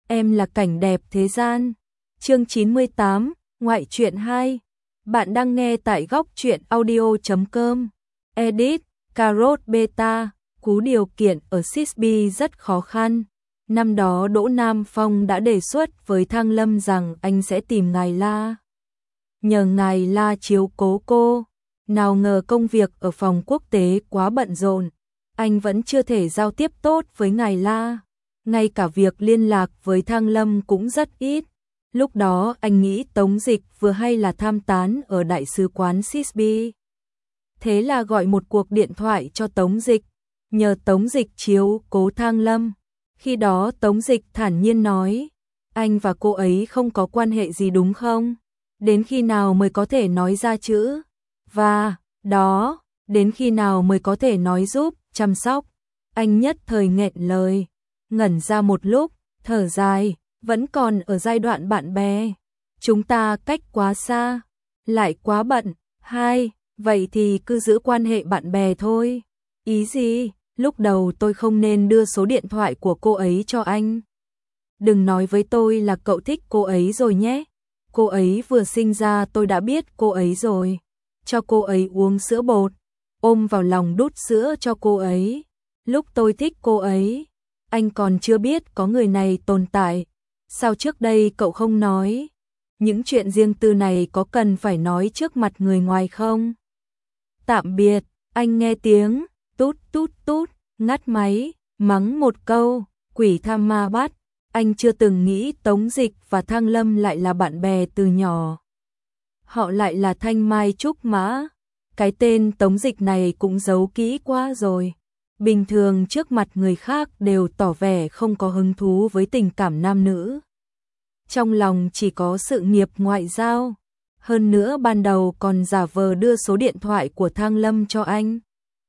em là cảnh đẹp thế gian. Chương 98, ngoại truyện 2. Bạn đang nghe tại góc truyện audio.com. Edit, Carrot Beta, cú điều kiện ở Sisby rất khó khăn. Năm đó Đỗ Nam Phong đã đề xuất với Thang Lâm rằng anh sẽ tìm Ngài La, nhờ Ngài La chiếu cố cô. Nào ngờ công việc ở phòng quốc tế quá bận rộn, anh vẫn chưa thể giao tiếp tốt với Ngài La. Ngay cả việc liên lạc với Thang Lâm cũng rất ít. Lúc đó anh nghĩ Tống Dịch vừa hay là tham tán ở đại sứ quán Sisby. Thế là gọi một cuộc điện thoại cho Tống Dịch, nhờ Tống Dịch chiếu cố Thang Lâm. Khi đó Tống Dịch thản nhiên nói, anh và cô ấy không có quan hệ gì đúng không? Đến khi nào mới có thể nói ra chữ và đó, đến khi nào mới có thể nói giúp, chăm sóc? Anh nhất thời nghẹn lời, ngẩn ra một lúc, thở dài, vẫn còn ở giai đoạn bạn bè. Chúng ta cách quá xa, lại quá bận. Hai, vậy thì cứ giữ quan hệ bạn bè thôi. Ý gì? Lúc đầu tôi không nên đưa số điện thoại của cô ấy cho anh. Đừng nói với tôi là cậu thích cô ấy rồi nhé. Cô ấy vừa sinh ra tôi đã biết cô ấy rồi. Cho cô ấy uống sữa bột, ôm vào lòng đút sữa cho cô ấy. Lúc tôi thích cô ấy, anh còn chưa biết có người này tồn tại. Sao trước đây cậu không nói? Những chuyện riêng tư này có cần phải nói trước mặt người ngoài không? Tạm biệt, anh nghe tiếng tút tút tút, ngắt máy, mắng một câu, quỷ tham ma bắt. Anh chưa từng nghĩ Tống Dịch và Thang Lâm lại là bạn bè từ nhỏ. Họ lại là Thanh Mai Trúc Mã. Cái tên Tống Dịch này cũng giấu kỹ quá rồi. Bình thường trước mặt người khác đều tỏ vẻ không có hứng thú với tình cảm nam nữ. Trong lòng chỉ có sự nghiệp ngoại giao. Hơn nữa ban đầu còn giả vờ đưa số điện thoại của Thang Lâm cho anh.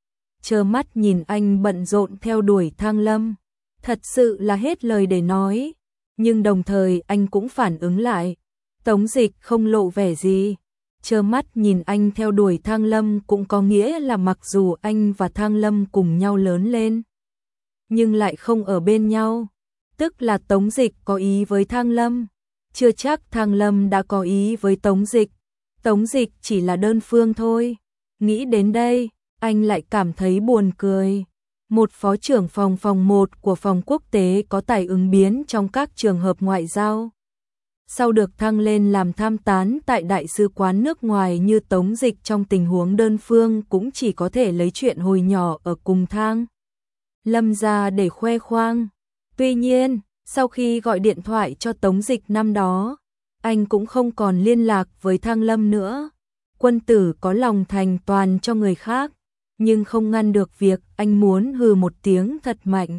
Trơ mắt nhìn anh bận rộn theo đuổi Thang Lâm. Thật sự là hết lời để nói. Nhưng đồng thời anh cũng phản ứng lại. Tống Dịch không lộ vẻ gì. Trơ mắt nhìn anh theo đuổi Thang Lâm cũng có nghĩa là mặc dù anh và Thang Lâm cùng nhau lớn lên, nhưng lại không ở bên nhau. Tức là Tống Dịch có ý với Thang Lâm. Chưa chắc Thang Lâm đã có ý với Tống Dịch. Tống Dịch chỉ là đơn phương thôi. Nghĩ đến đây, anh lại cảm thấy buồn cười. Một phó trưởng phòng 1 của phòng quốc tế có tài ứng biến trong các trường hợp ngoại giao. Sau được thăng lên làm tham tán tại đại sứ quán nước ngoài như Tống Dịch trong tình huống đơn phương cũng chỉ có thể lấy chuyện hồi nhỏ ở cùng Thang Lâm ra để khoe khoang. Tuy nhiên, sau khi gọi điện thoại cho Tống Dịch năm đó, anh cũng không còn liên lạc với Thang Lâm nữa. Quân tử có lòng thành toàn cho người khác, nhưng không ngăn được việc anh muốn hừ một tiếng thật mạnh.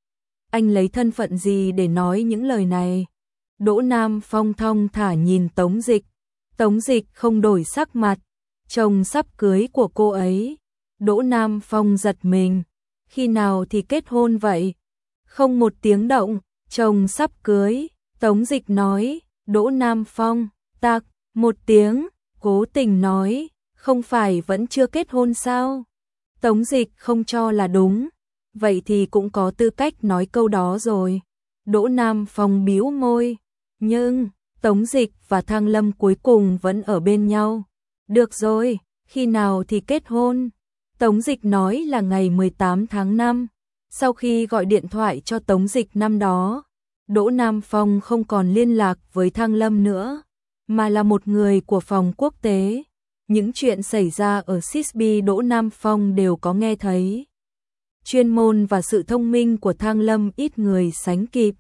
Anh lấy thân phận gì để nói những lời này? Đỗ Nam Phong thong thả nhìn Tống Dịch. Tống Dịch không đổi sắc mặt. Chồng sắp cưới của cô ấy. Đỗ Nam Phong giật mình. Khi nào thì kết hôn vậy? Không một tiếng động. Chồng sắp cưới. Tống Dịch nói. Đỗ Nam Phong. Tạc. Một tiếng. Cố tình nói. Không phải vẫn chưa kết hôn sao? Tống Dịch không cho là đúng. Vậy thì cũng có tư cách nói câu đó rồi. Đỗ Nam Phong bĩu môi. Nhưng, Tống Dịch và Thang Lâm cuối cùng vẫn ở bên nhau. Được rồi, khi nào thì kết hôn? Tống Dịch nói là ngày 18 tháng 5. Sau khi gọi điện thoại cho Tống Dịch năm đó, Đỗ Nam Phong không còn liên lạc với Thang Lâm nữa, mà là một người của phòng quốc tế. Những chuyện xảy ra ở Sisby Đỗ Nam Phong đều có nghe thấy. Chuyên môn và sự thông minh của Thang Lâm ít người sánh kịp,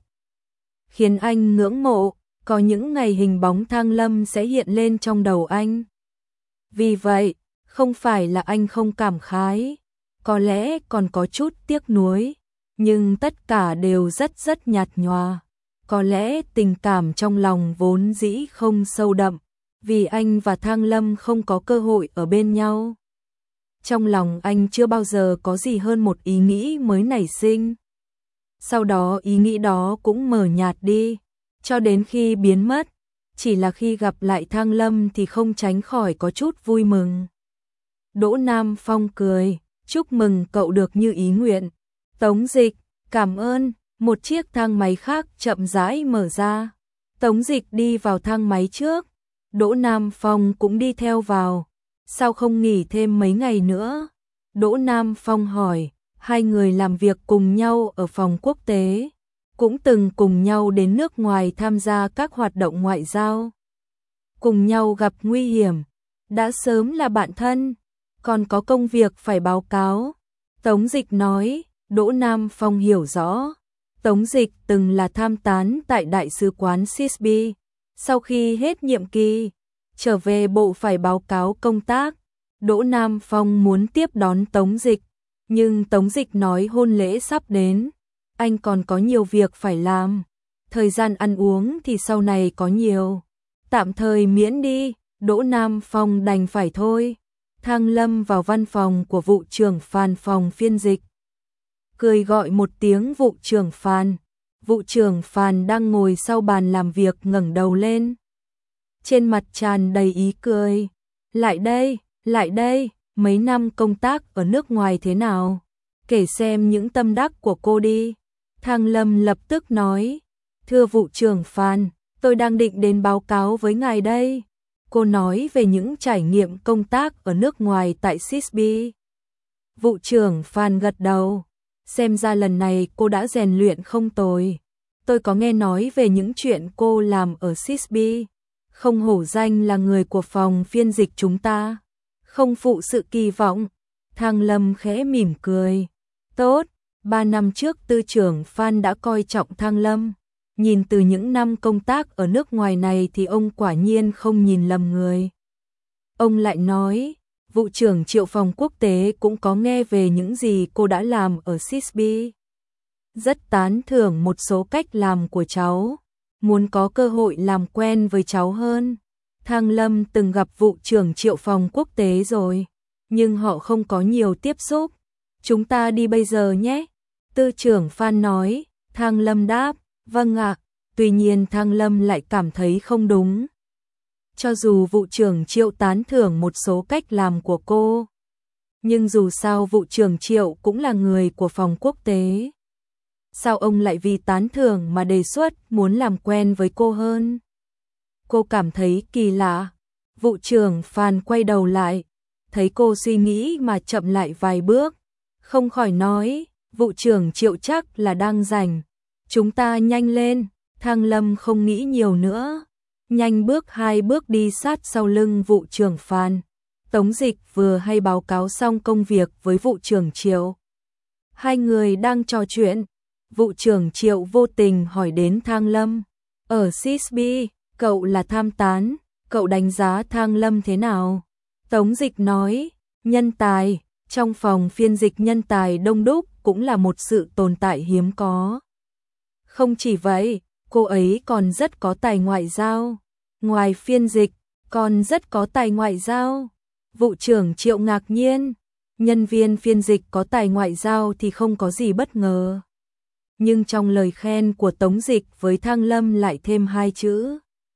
khiến anh ngưỡng mộ. Có những ngày hình bóng Thang Lâm sẽ hiện lên trong đầu anh. Vì vậy, không phải là anh không cảm khái, có lẽ còn có chút tiếc nuối, nhưng tất cả đều rất nhạt nhòa. Có lẽ tình cảm trong lòng vốn dĩ không sâu đậm, vì anh và Thang Lâm không có cơ hội ở bên nhau. Trong lòng anh chưa bao giờ có gì hơn một ý nghĩ mới nảy sinh. Sau đó ý nghĩ đó cũng mờ nhạt đi, cho đến khi biến mất. Chỉ là khi gặp lại Thang Lâm thì không tránh khỏi có chút vui mừng. Đỗ Nam Phong cười, chúc mừng cậu được như ý nguyện. Tống Dịch, cảm ơn. Một chiếc thang máy khác chậm rãi mở ra. Tống Dịch đi vào thang máy trước, Đỗ Nam Phong cũng đi theo vào. Sao không nghỉ thêm mấy ngày nữa? Đỗ Nam Phong hỏi, hai người làm việc cùng nhau ở phòng quốc tế, cũng từng cùng nhau đến nước ngoài tham gia các hoạt động ngoại giao. Cùng nhau gặp nguy hiểm, đã sớm là bạn thân, còn có công việc phải báo cáo. Tống Dịch nói, Đỗ Nam Phong hiểu rõ. Tống Dịch từng là tham tán tại Đại sứ quán Sisby. Sau khi hết nhiệm kỳ, trở về bộ phải báo cáo công tác. Đỗ Nam Phong muốn tiếp đón Tống Dịch, nhưng Tống Dịch nói hôn lễ sắp đến, anh còn có nhiều việc phải làm. Thời gian ăn uống thì sau này có nhiều, tạm thời miễn đi. Đỗ Nam Phong đành phải thôi. Thang Lâm vào văn phòng của vụ trưởng Phan phòng phiên dịch, cười gọi một tiếng vụ trưởng Phan. Vụ trưởng Phan đang ngồi sau bàn làm việc ngẩng đầu lên, trên mặt tràn đầy ý cười. Lại đây, mấy năm công tác ở nước ngoài thế nào? Kể xem những tâm đắc của cô đi. Thang Lâm lập tức nói, thưa vụ trưởng Phan, tôi đang định đến báo cáo với ngài đây. Cô nói về những trải nghiệm công tác ở nước ngoài tại Sisby. Vụ trưởng Phan gật đầu, xem ra lần này cô đã rèn luyện không tồi. Tôi có nghe nói về những chuyện cô làm ở Sisby, không hổ danh là người của phòng phiên dịch chúng ta, không phụ sự kỳ vọng. Thang Lâm khẽ mỉm cười, tốt, 3 năm trước tư trưởng Phan đã coi trọng Thang Lâm. Nhìn từ những năm công tác ở nước ngoài này thì ông quả nhiên không nhìn lầm người. Ông lại nói, vụ trưởng Triệu phòng quốc tế cũng có nghe về những gì cô đã làm ở Sisby. Rất tán thưởng một số cách làm của cháu, muốn có cơ hội làm quen với cháu hơn. Thang Lâm từng gặp vụ trưởng Triệu phòng quốc tế rồi, nhưng họ không có nhiều tiếp xúc. Chúng ta đi bây giờ nhé. Tư trưởng Phan nói. Thang Lâm đáp, vâng ạ. Tuy nhiên Thang Lâm lại cảm thấy không đúng. Cho dù vụ trưởng Triệu tán thưởng một số cách làm của cô, nhưng dù sao vụ trưởng Triệu cũng là người của phòng quốc tế. Sao ông lại vì tán thưởng mà đề xuất muốn làm quen với cô hơn? Cô cảm thấy kỳ lạ. Vụ trưởng Phan quay đầu lại, thấy cô suy nghĩ mà chậm lại vài bước, không khỏi nói, vụ trưởng Triệu chắc là đang rảnh. Chúng ta nhanh lên. Thang Lâm không nghĩ nhiều nữa, nhanh bước 2 bước đi sát sau lưng vụ trưởng Phan. Tống Dịch vừa hay báo cáo xong công việc với vụ trưởng Triệu. Hai người đang trò chuyện, vụ trưởng Triệu vô tình hỏi đến Thang Lâm. Ở Sisby, cậu là tham tán, cậu đánh giá Thang Lâm thế nào? Tống Dịch nói, nhân tài, trong phòng phiên dịch nhân tài đông đúc cũng là một sự tồn tại hiếm có. Không chỉ vậy, cô ấy còn rất có tài ngoại giao. Ngoài phiên dịch, còn rất có tài ngoại giao. Vụ trưởng Triệu ngạc nhiên, nhân viên phiên dịch có tài ngoại giao thì không có gì bất ngờ. Nhưng trong lời khen của Tống Dịch với Thang Lâm lại thêm 2 chữ.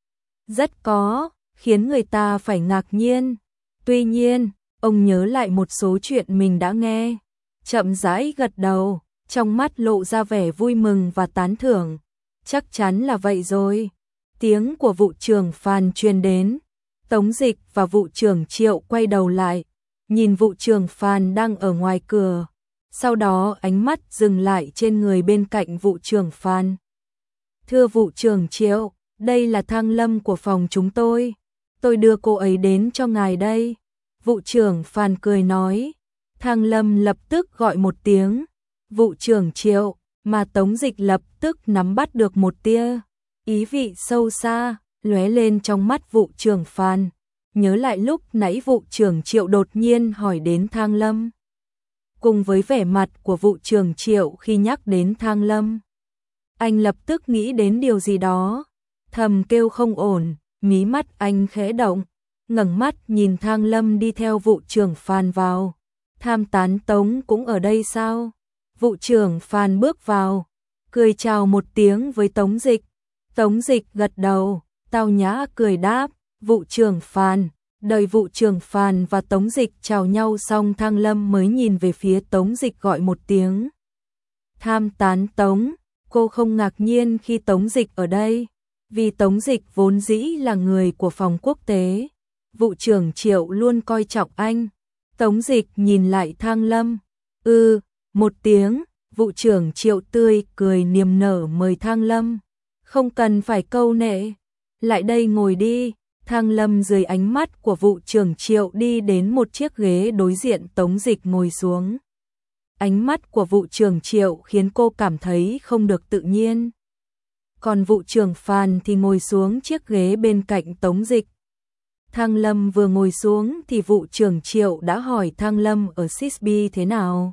Rất có, khiến người ta phải ngạc nhiên. Tuy nhiên, ông nhớ lại một số chuyện mình đã nghe, chậm rãi gật đầu, trong mắt lộ ra vẻ vui mừng và tán thưởng. Chắc chắn là vậy rồi. Tiếng của vụ trưởng Phan truyền đến. Tống Dịch và vụ trưởng Triệu quay đầu lại, nhìn vụ trưởng Phan đang ở ngoài cửa. Sau đó ánh mắt dừng lại trên người bên cạnh vụ trưởng Phan. Thưa vụ trưởng Triệu, đây là Thang Lâm của phòng chúng tôi. Tôi đưa cô ấy đến cho ngài đây. Vụ trưởng Phan cười nói. Thang Lâm lập tức gọi một tiếng. Vụ trưởng Triệu, mà Tống Dịch lập tức nắm bắt được một tia ý vị sâu xa lóe lên trong mắt vụ trưởng Phan, nhớ lại lúc nãy vụ trưởng Triệu đột nhiên hỏi đến Thang Lâm. Cùng với vẻ mặt của vụ trưởng Triệu khi nhắc đến Thang Lâm, anh lập tức nghĩ đến điều gì đó, thầm kêu không ổn, mí mắt anh khẽ động, ngẩng mắt nhìn Thang Lâm đi theo vụ trưởng Phan vào. Tham tán Tống cũng ở đây sao? Vụ trưởng Phan bước vào, cười chào một tiếng với Tống Dịch. Tống Dịch gật đầu, tao nhã cười đáp, vụ trưởng Phan. Đợi vụ trưởng Phan và Tống Dịch chào nhau xong, Thang Lâm mới nhìn về phía Tống Dịch gọi một tiếng. Tham tán Tống, Cô không ngạc nhiên khi Tống Dịch ở đây, vì Tống Dịch vốn dĩ là người của phòng quốc tế. Vụ trưởng Triệu luôn coi trọng anh. Tống Dịch nhìn lại Thang Lâm. Một tiếng, vụ trưởng Triệu tươi cười niềm nở mời Thang Lâm. Không cần phải câu nệ. Lại đây ngồi đi. Thang Lâm dưới ánh mắt của vụ trưởng Triệu đi đến một chiếc ghế đối diện Tống Dịch ngồi xuống. Ánh mắt của vụ trưởng Triệu khiến cô cảm thấy không được tự nhiên. Còn vụ trưởng Phan thì ngồi xuống chiếc ghế bên cạnh Tống Dịch. Thang Lâm vừa ngồi xuống thì vụ trưởng Triệu đã hỏi Thang Lâm ở Sisby thế nào.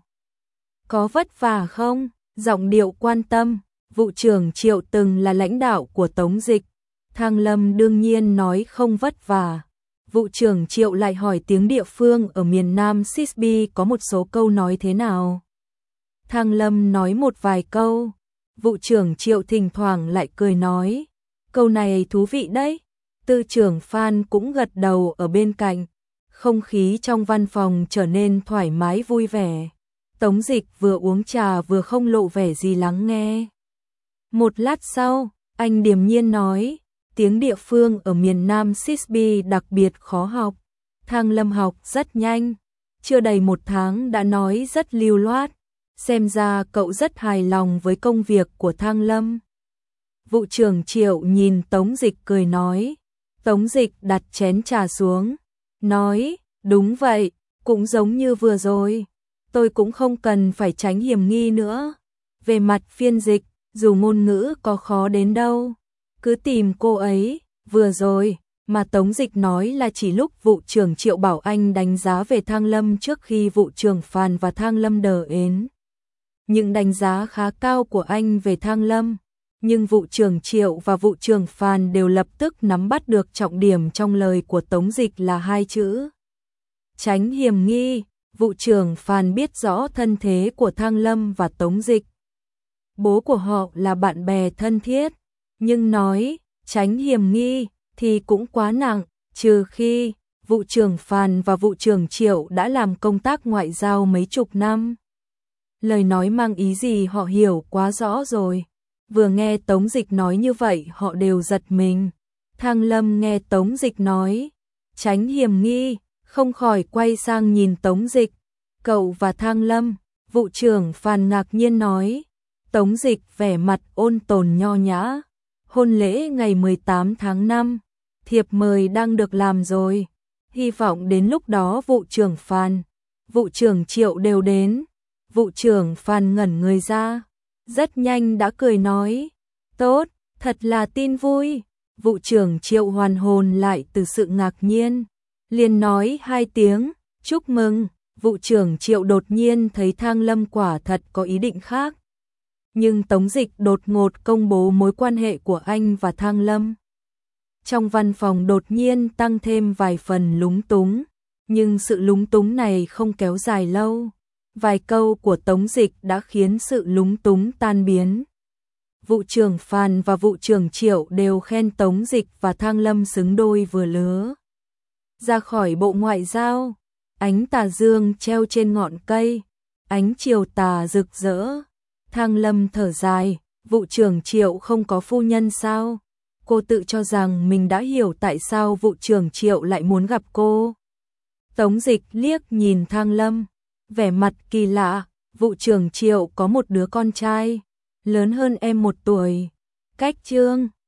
Có vất vả không? Giọng điệu quan tâm. Vụ trưởng Triệu từng là lãnh đạo của Tống Dịch. Thang Lâm đương nhiên nói không vất vả. Vụ trưởng Triệu lại hỏi tiếng địa phương ở miền Nam Sisby có một số câu nói thế nào. Thang Lâm nói một vài câu. Vụ trưởng Triệu thỉnh thoảng lại cười nói. Câu này thú vị đấy. Tư trưởng Phan cũng gật đầu ở bên cạnh. Không khí trong văn phòng trở nên thoải mái vui vẻ. Tống Dịch vừa uống trà vừa không lộ vẻ gì lắng nghe. Một lát sau, anh điềm nhiên nói. Tiếng địa phương ở miền Nam Sisby đặc biệt khó học. Thang Lâm học rất nhanh. Chưa đầy 1 tháng đã nói rất lưu loát. Xem ra cậu rất hài lòng với công việc của Thang Lâm. Vụ trưởng Triệu nhìn Tống Dịch cười nói. Tống Dịch đặt chén trà xuống. Nói, đúng vậy, cũng giống như vừa rồi. Tôi cũng không cần phải tránh hiểm nghi nữa. Về mặt phiên dịch, dù ngôn ngữ có khó đến đâu, cứ tìm cô ấy. Vừa rồi, mà Tống Dịch nói là chỉ lúc vụ trưởng Triệu bảo anh đánh giá về Thang Lâm trước khi vụ trưởng Phan và Thang Lâm đờ đến. Những đánh giá khá cao của anh về Thang Lâm, nhưng vụ trưởng Triệu và vụ trưởng Phan đều lập tức nắm bắt được trọng điểm trong lời của Tống Dịch là 2 chữ. Tránh hiểm nghi. Vụ trưởng Phan biết rõ thân thế của Thang Lâm và Tống Dịch. Bố của họ là bạn bè thân thiết, nhưng nói tránh hiểm nghi thì cũng quá nặng, trừ khi vụ trưởng Phan và vụ trưởng Triệu đã làm công tác ngoại giao mấy chục năm. Lời nói mang ý gì họ hiểu quá rõ rồi. Vừa nghe Tống Dịch nói như vậy họ đều giật mình. Thang Lâm nghe Tống Dịch nói tránh hiểm nghi, không khỏi quay sang nhìn Tống Dịch. Cậu và Thang Lâm. Vụ trưởng Phan ngạc nhiên nói. Tống Dịch vẻ mặt ôn tồn nho nhã. Hôn lễ ngày 18 tháng 5. Thiệp mời đang được làm rồi. Hy vọng đến lúc đó vụ trưởng Phan, vụ trưởng Triệu đều đến. Vụ trưởng Phan ngẩn người ra. Rất nhanh đã cười nói. Tốt, thật là tin vui. Vụ trưởng Triệu hoàn hồn lại từ sự ngạc nhiên. Liền nói 2 tiếng, chúc mừng. Vụ trưởng Triệu đột nhiên thấy Thang Lâm quả thật có ý định khác. Nhưng Tống Dịch đột ngột công bố mối quan hệ của anh và Thang Lâm. Trong văn phòng đột nhiên tăng thêm vài phần lúng túng. Nhưng sự lúng túng này không kéo dài lâu. Vài câu của Tống Dịch đã khiến sự lúng túng tan biến. Vụ trưởng Phan và vụ trưởng Triệu đều khen Tống Dịch và Thang Lâm xứng đôi vừa lứa. Ra khỏi bộ ngoại giao, ánh tà dương treo trên ngọn cây, ánh chiều tà rực rỡ. Thang Lâm thở dài, vụ trưởng Triệu không có phu nhân sao? Cô tự cho rằng mình đã hiểu tại sao vụ trưởng Triệu lại muốn gặp cô. Tống Dịch liếc nhìn Thang Lâm, vẻ mặt kỳ lạ. Vụ trưởng Triệu có một đứa con trai, lớn hơn em 1 tuổi. Cách Trương